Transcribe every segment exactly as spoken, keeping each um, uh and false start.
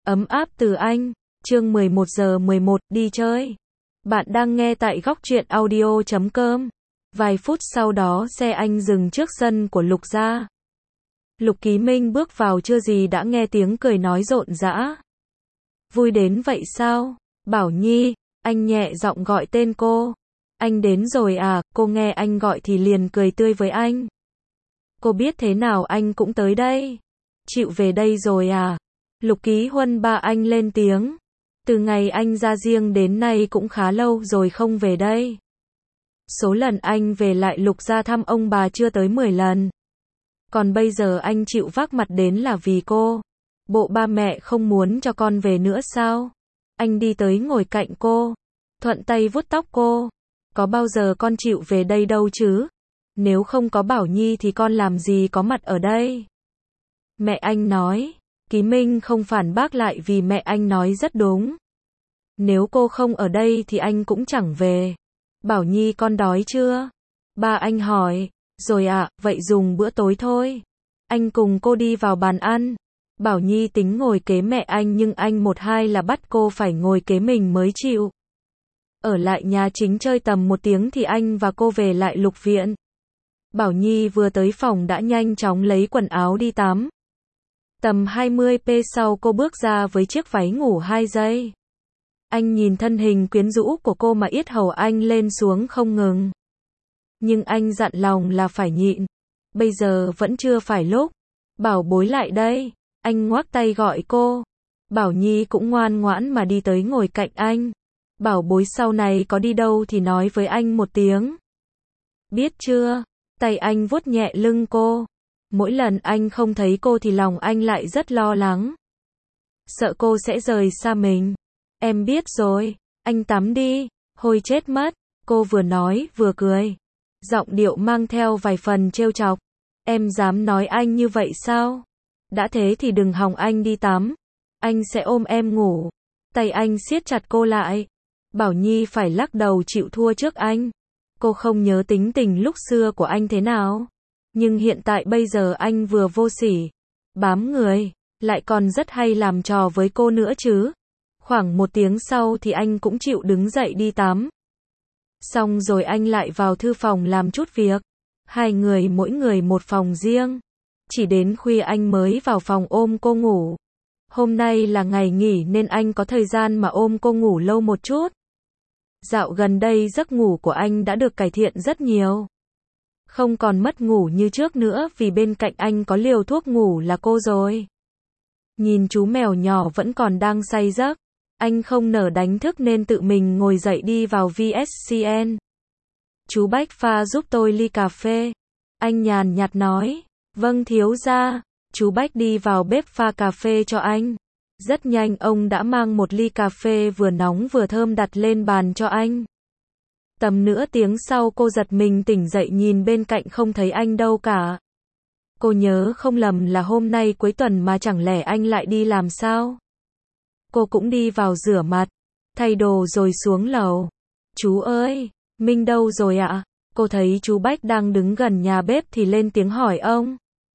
Ấm áp từ anh. Chương mười một giờ mười một, đi chơi. Bạn đang nghe tại góc truyện audio chấm com. Vài phút sau đó xe anh dừng trước sân của Lục gia. Lục Ký Minh bước vào chưa gì đã nghe tiếng cười nói rộn rã. Vui đến vậy sao? Bảo Nhi, anh nhẹ giọng gọi tên cô. Anh đến rồi à? Cô nghe anh gọi thì liền cười tươi với anh. Cô biết thế nào anh cũng tới đây. Chịu về đây rồi à? Lục Ký Huân ba anh lên tiếng. Từ ngày anh ra riêng đến nay cũng khá lâu rồi không về đây. Số lần anh về lại Lục gia thăm ông bà chưa tới mười lần. Còn bây giờ anh chịu vác mặt đến là vì cô. Bộ ba mẹ không muốn cho con về nữa sao? Anh đi tới ngồi cạnh cô, thuận tay vuốt tóc cô. Có bao giờ con chịu về đây đâu chứ? Nếu không có Bảo Nhi thì con làm gì có mặt ở đây? Mẹ anh nói. Ký Minh không phản bác lại vì mẹ anh nói rất đúng. Nếu cô không ở đây thì anh cũng chẳng về. Bảo Nhi con đói chưa? Ba anh hỏi. Rồi ạ, à, vậy dùng bữa tối thôi. Anh cùng cô đi vào bàn ăn. Bảo Nhi tính ngồi kế mẹ anh nhưng anh một hai là bắt cô phải ngồi kế mình mới chịu. Ở lại nhà chính chơi tầm một tiếng thì anh và cô về lại Lục viện. Bảo Nhi vừa tới phòng đã nhanh chóng lấy quần áo đi tắm. Tầm hai mươi phút sau cô bước ra với chiếc váy ngủ hai giây. Anh nhìn thân hình quyến rũ của cô mà yết hầu anh lên xuống không ngừng. Nhưng anh dặn lòng là phải nhịn. Bây giờ vẫn chưa phải lúc. Bảo bối lại đây. Anh ngoắc tay gọi cô. Bảo Nhi cũng ngoan ngoãn mà đi tới ngồi cạnh anh. Bảo bối sau này có đi đâu thì nói với anh một tiếng. Biết chưa? Tay anh vuốt nhẹ lưng cô. Mỗi lần anh không thấy cô thì lòng anh lại rất lo lắng. Sợ cô sẽ rời xa mình. Em biết rồi. Anh tắm đi. Hôi chết mất. Cô vừa nói vừa cười. Giọng điệu mang theo vài phần trêu chọc. Em dám nói anh như vậy sao? Đã thế thì đừng hòng anh đi tắm. Anh sẽ ôm em ngủ. Tay anh siết chặt cô lại. Bảo Nhi phải lắc đầu chịu thua trước anh. Cô không nhớ tính tình lúc xưa của anh thế nào. Nhưng hiện tại bây giờ anh vừa vô sỉ, bám người, lại còn rất hay làm trò với cô nữa chứ. Khoảng một tiếng sau thì anh cũng chịu đứng dậy đi tắm. Xong rồi anh lại vào thư phòng làm chút việc. Hai người mỗi người một phòng riêng. Chỉ đến khuya anh mới vào phòng ôm cô ngủ. Hôm nay là ngày nghỉ nên anh có thời gian mà ôm cô ngủ lâu một chút. Dạo gần đây giấc ngủ của anh đã được cải thiện rất nhiều. Không còn mất ngủ như trước nữa vì bên cạnh anh có liều thuốc ngủ là cô rồi. Nhìn chú mèo nhỏ vẫn còn đang say giấc. Anh không nỡ đánh thức nên tự mình ngồi dậy đi vào vê ét xê en. Chú Bách pha giúp tôi ly cà phê. Anh nhàn nhạt nói. Vâng thiếu gia. Chú Bách đi vào bếp pha cà phê cho anh. Rất nhanh ông đã mang một ly cà phê vừa nóng vừa thơm đặt lên bàn cho anh. Tầm nửa tiếng sau cô giật mình tỉnh dậy nhìn bên cạnh không thấy anh đâu cả. Cô nhớ không lầm là hôm nay cuối tuần mà chẳng lẽ anh lại đi làm sao? Cô cũng đi vào rửa mặt, thay đồ rồi xuống lầu. Chú ơi, Minh đâu rồi ạ? Cô thấy chú Bách đang đứng gần nhà bếp thì lên tiếng hỏi ông.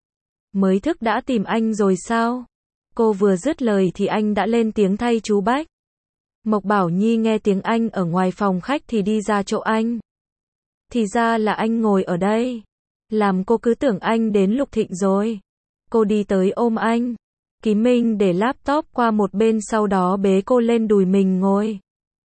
Mới thức đã tìm anh rồi sao? Cô vừa dứt lời thì anh đã lên tiếng thay chú Bách. Mộc Bảo Nhi nghe tiếng anh ở ngoài phòng khách thì đi ra chỗ anh. Thì ra là anh ngồi ở đây. Làm cô cứ tưởng anh đến Lục Thịnh rồi. Cô đi tới ôm anh. Ký Minh để laptop qua một bên sau đó bế cô lên đùi mình ngồi.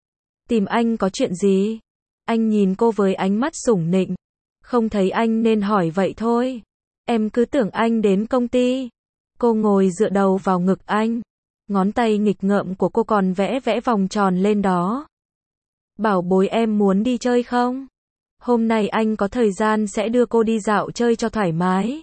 Tìm anh có chuyện gì? Anh nhìn cô với ánh mắt sủng nịnh. Không thấy anh nên hỏi vậy thôi. Em cứ tưởng anh đến công ty. Cô ngồi dựa đầu vào ngực anh. Ngón tay nghịch ngợm của cô còn vẽ vẽ vòng tròn lên đó. Bảo bối em muốn đi chơi không? Hôm nay anh có thời gian sẽ đưa cô đi dạo chơi cho thoải mái.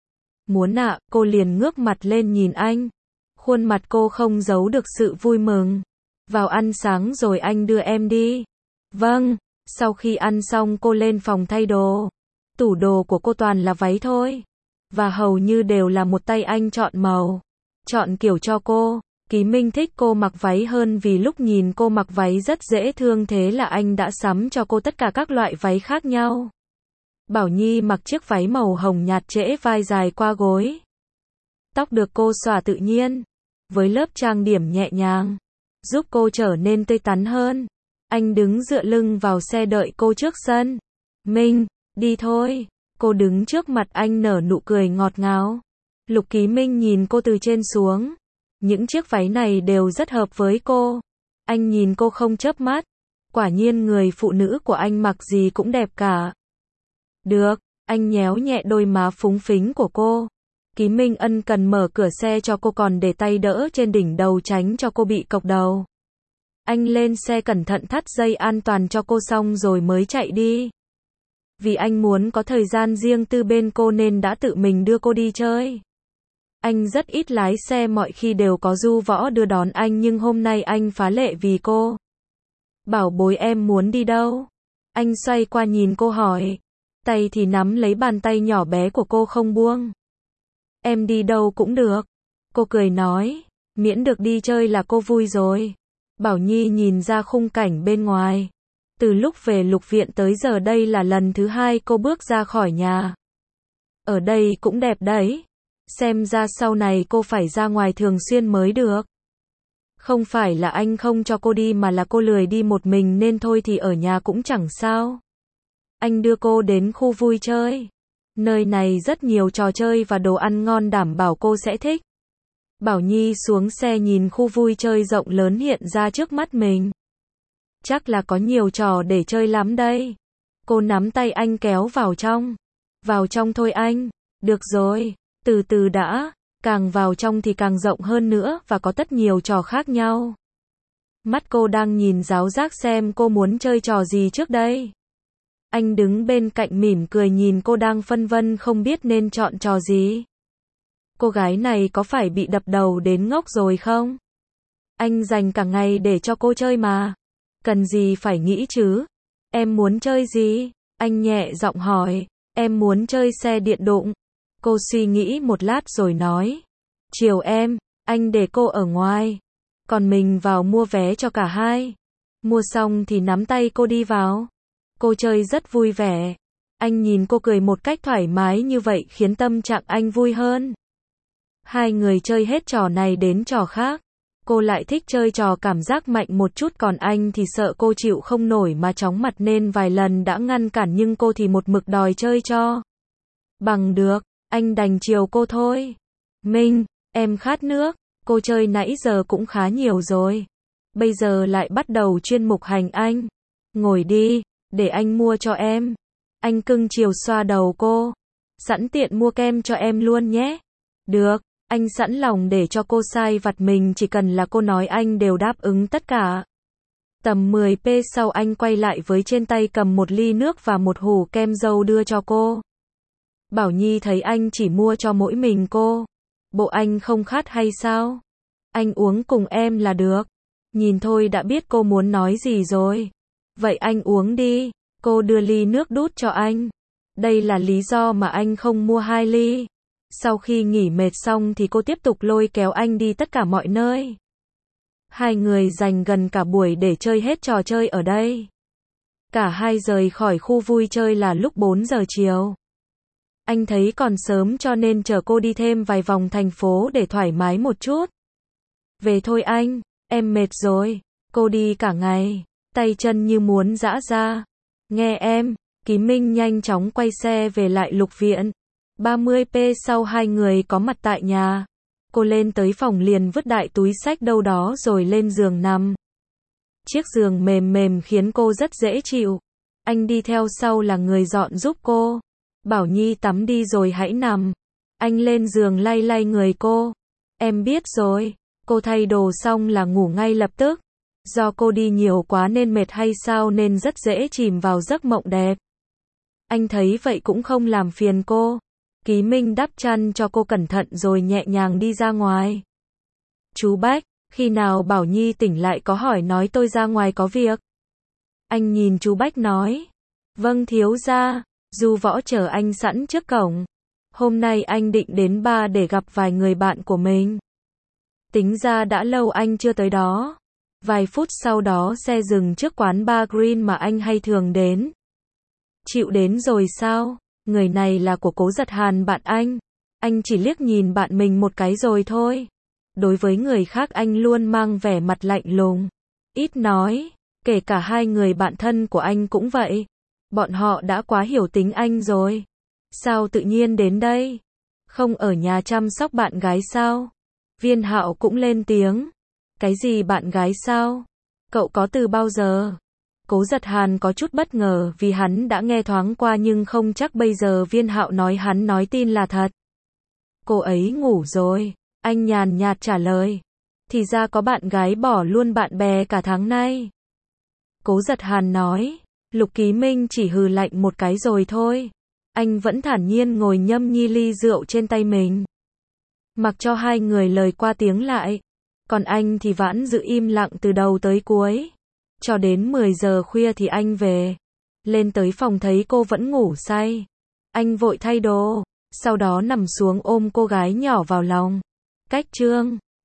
Muốn ạ, à, cô liền ngước mặt lên nhìn anh. Khuôn mặt cô không giấu được sự vui mừng. Vào ăn sáng rồi anh đưa em đi. Vâng, sau khi ăn xong cô lên phòng thay đồ. Tủ đồ của cô toàn là váy thôi. Và hầu như đều là một tay anh chọn màu. Chọn kiểu cho cô. Ký Minh thích cô mặc váy hơn vì lúc nhìn cô mặc váy rất dễ thương thế là anh đã sắm cho cô tất cả các loại váy khác nhau. Bảo Nhi mặc chiếc váy màu hồng nhạt trễ vai dài qua gối. Tóc được cô xõa tự nhiên. với lớp trang điểm nhẹ nhàng, giúp cô trở nên tươi tắn hơn. Anh đứng dựa lưng vào xe đợi cô trước sân. Minh, đi thôi. Cô đứng trước mặt anh nở nụ cười ngọt ngào. Lục Ký Minh nhìn cô từ trên xuống. Những chiếc váy này đều rất hợp với cô. Anh nhìn cô không chớp mắt. Quả nhiên người phụ nữ của anh mặc gì cũng đẹp cả. Được, anh nhéo nhẹ đôi má phúng phính của cô. Ký Minh ân cần mở cửa xe cho cô còn để tay đỡ trên đỉnh đầu tránh cho cô bị cộc đầu. Anh lên xe cẩn thận thắt dây an toàn cho cô xong rồi mới chạy đi. Vì anh muốn có thời gian riêng tư bên cô nên đã tự mình đưa cô đi chơi. Anh rất ít lái xe, mọi khi đều có Du Võ đưa đón anh, nhưng hôm nay anh phá lệ vì cô. Bảo bối, em muốn đi đâu? Anh xoay qua nhìn cô hỏi. Tay thì nắm lấy bàn tay nhỏ bé của cô không buông. Em đi đâu cũng được. Cô cười nói. Miễn được đi chơi là cô vui rồi. Bảo Nhi nhìn ra khung cảnh bên ngoài. Từ lúc về Lục Viện tới giờ đây là lần thứ hai cô bước ra khỏi nhà. Ở đây cũng đẹp đấy. Xem ra sau này cô phải ra ngoài thường xuyên mới được. Không phải là anh không cho cô đi mà là cô lười đi một mình nên thôi thì ở nhà cũng chẳng sao. Anh đưa cô đến khu vui chơi. Nơi này rất nhiều trò chơi và đồ ăn ngon, đảm bảo cô sẽ thích. Bảo Nhi xuống xe nhìn khu vui chơi rộng lớn hiện ra trước mắt mình. Chắc là có nhiều trò để chơi lắm đây. Cô nắm tay anh kéo vào trong. Vào trong thôi anh. Được rồi, từ từ đã. Càng vào trong thì càng rộng hơn nữa và có rất nhiều trò khác nhau. Mắt cô đang nhìn giáo giác xem cô muốn chơi trò gì trước đây. Anh đứng bên cạnh mỉm cười nhìn cô đang phân vân không biết nên chọn trò gì. Cô gái này có phải bị đập đầu đến ngốc rồi không? Anh dành cả ngày để cho cô chơi mà. Cần gì phải nghĩ chứ? Em muốn chơi gì? Anh nhẹ giọng hỏi. Em muốn chơi xe điện đụng. Cô suy nghĩ một lát rồi nói. Chiều em, anh để cô ở ngoài. Còn mình vào mua vé cho cả hai. Mua xong thì nắm tay cô đi vào. Cô chơi rất vui vẻ. Anh nhìn cô cười một cách thoải mái như vậy khiến tâm trạng anh vui hơn. Hai người chơi hết trò này đến trò khác. Cô lại thích chơi trò cảm giác mạnh một chút, còn anh thì sợ cô chịu không nổi mà chóng mặt nên vài lần đã ngăn cản, nhưng cô thì một mực đòi chơi cho bằng được. Anh đành chiều cô thôi. Minh, em khát nước. Cô chơi nãy giờ cũng khá nhiều rồi. Bây giờ lại bắt đầu chuyên mục hành anh. Ngồi đi, để anh mua cho em. Anh cưng chiều xoa đầu cô. Sẵn tiện mua kem cho em luôn nhé. Được, anh sẵn lòng để cho cô sai vặt mình, chỉ cần là cô nói anh đều đáp ứng tất cả. Tầm mười phút sau anh quay lại với trên tay cầm một ly nước và một hũ kem dâu đưa cho cô. Bảo Nhi thấy anh chỉ mua cho mỗi mình cô. Bộ anh không khát hay sao? Anh uống cùng em là được. Nhìn thôi đã biết cô muốn nói gì rồi. Vậy anh uống đi. Cô đưa ly nước đút cho anh. Đây là lý do mà anh không mua hai ly. Sau khi nghỉ mệt xong thì cô tiếp tục lôi kéo anh đi tất cả mọi nơi. Hai người dành gần cả buổi để chơi hết trò chơi ở đây. Cả hai rời khỏi khu vui chơi là lúc bốn giờ chiều. Anh thấy còn sớm cho nên chở cô đi thêm vài vòng thành phố để thoải mái một chút. Về thôi anh, em mệt rồi. Cô đi cả ngày, tay chân như muốn giã ra. Nghe em, Ký Minh nhanh chóng quay xe về lại Lục Viện. ba mươi phút sau hai người có mặt tại nhà. Cô lên tới phòng liền vứt đại túi xách đâu đó rồi lên giường nằm. Chiếc giường mềm mềm khiến cô rất dễ chịu. Anh đi theo sau là người dọn giúp cô. Bảo Nhi tắm đi rồi hãy nằm. Anh lên giường lay lay người cô. Em biết rồi. Cô thay đồ xong là ngủ ngay lập tức. Do cô đi nhiều quá nên mệt hay sao nên rất dễ chìm vào giấc mộng đẹp. Anh thấy vậy cũng không làm phiền cô. Ký Minh đắp chăn cho cô cẩn thận rồi nhẹ nhàng đi ra ngoài. Chú Bách, khi nào Bảo Nhi tỉnh lại có hỏi nói tôi ra ngoài có việc. Anh nhìn chú Bách nói. Vâng thiếu gia. Du Võ chờ anh sẵn trước cổng. Hôm nay anh định đến bar để gặp vài người bạn của mình. Tính ra đã lâu anh chưa tới đó. Vài phút sau đó xe dừng trước quán bar Green mà anh hay thường đến. Chịu đến rồi sao? Người này là của Cố Giật Hàn bạn anh. Anh chỉ liếc nhìn bạn mình một cái rồi thôi. Đối với người khác anh luôn mang vẻ mặt lạnh lùng, ít nói, kể cả hai người bạn thân của anh cũng vậy. Bọn họ đã quá hiểu tính anh rồi. Sao tự nhiên đến đây? Không ở nhà chăm sóc bạn gái sao? Viên Hạo cũng lên tiếng. Cái gì bạn gái sao? Cậu có từ bao giờ? Cố Giật Hàn có chút bất ngờ vì hắn đã nghe thoáng qua nhưng không chắc bây giờ Viên Hạo nói hắn nói tin là thật. Cô ấy ngủ rồi, anh nhàn nhạt trả lời. Thì ra có bạn gái bỏ luôn bạn bè cả tháng nay. Cố Giật Hàn nói, Lục Ký Minh chỉ hừ lạnh một cái rồi thôi. Anh vẫn thản nhiên ngồi nhâm nhi ly rượu trên tay mình. Mặc cho hai người lời qua tiếng lại. Còn anh thì vẫn giữ im lặng từ đầu tới cuối. Cho đến mười giờ khuya thì anh về. Lên tới phòng thấy cô vẫn ngủ say. Anh vội thay đồ. Sau đó nằm xuống ôm cô gái nhỏ vào lòng. Cách chương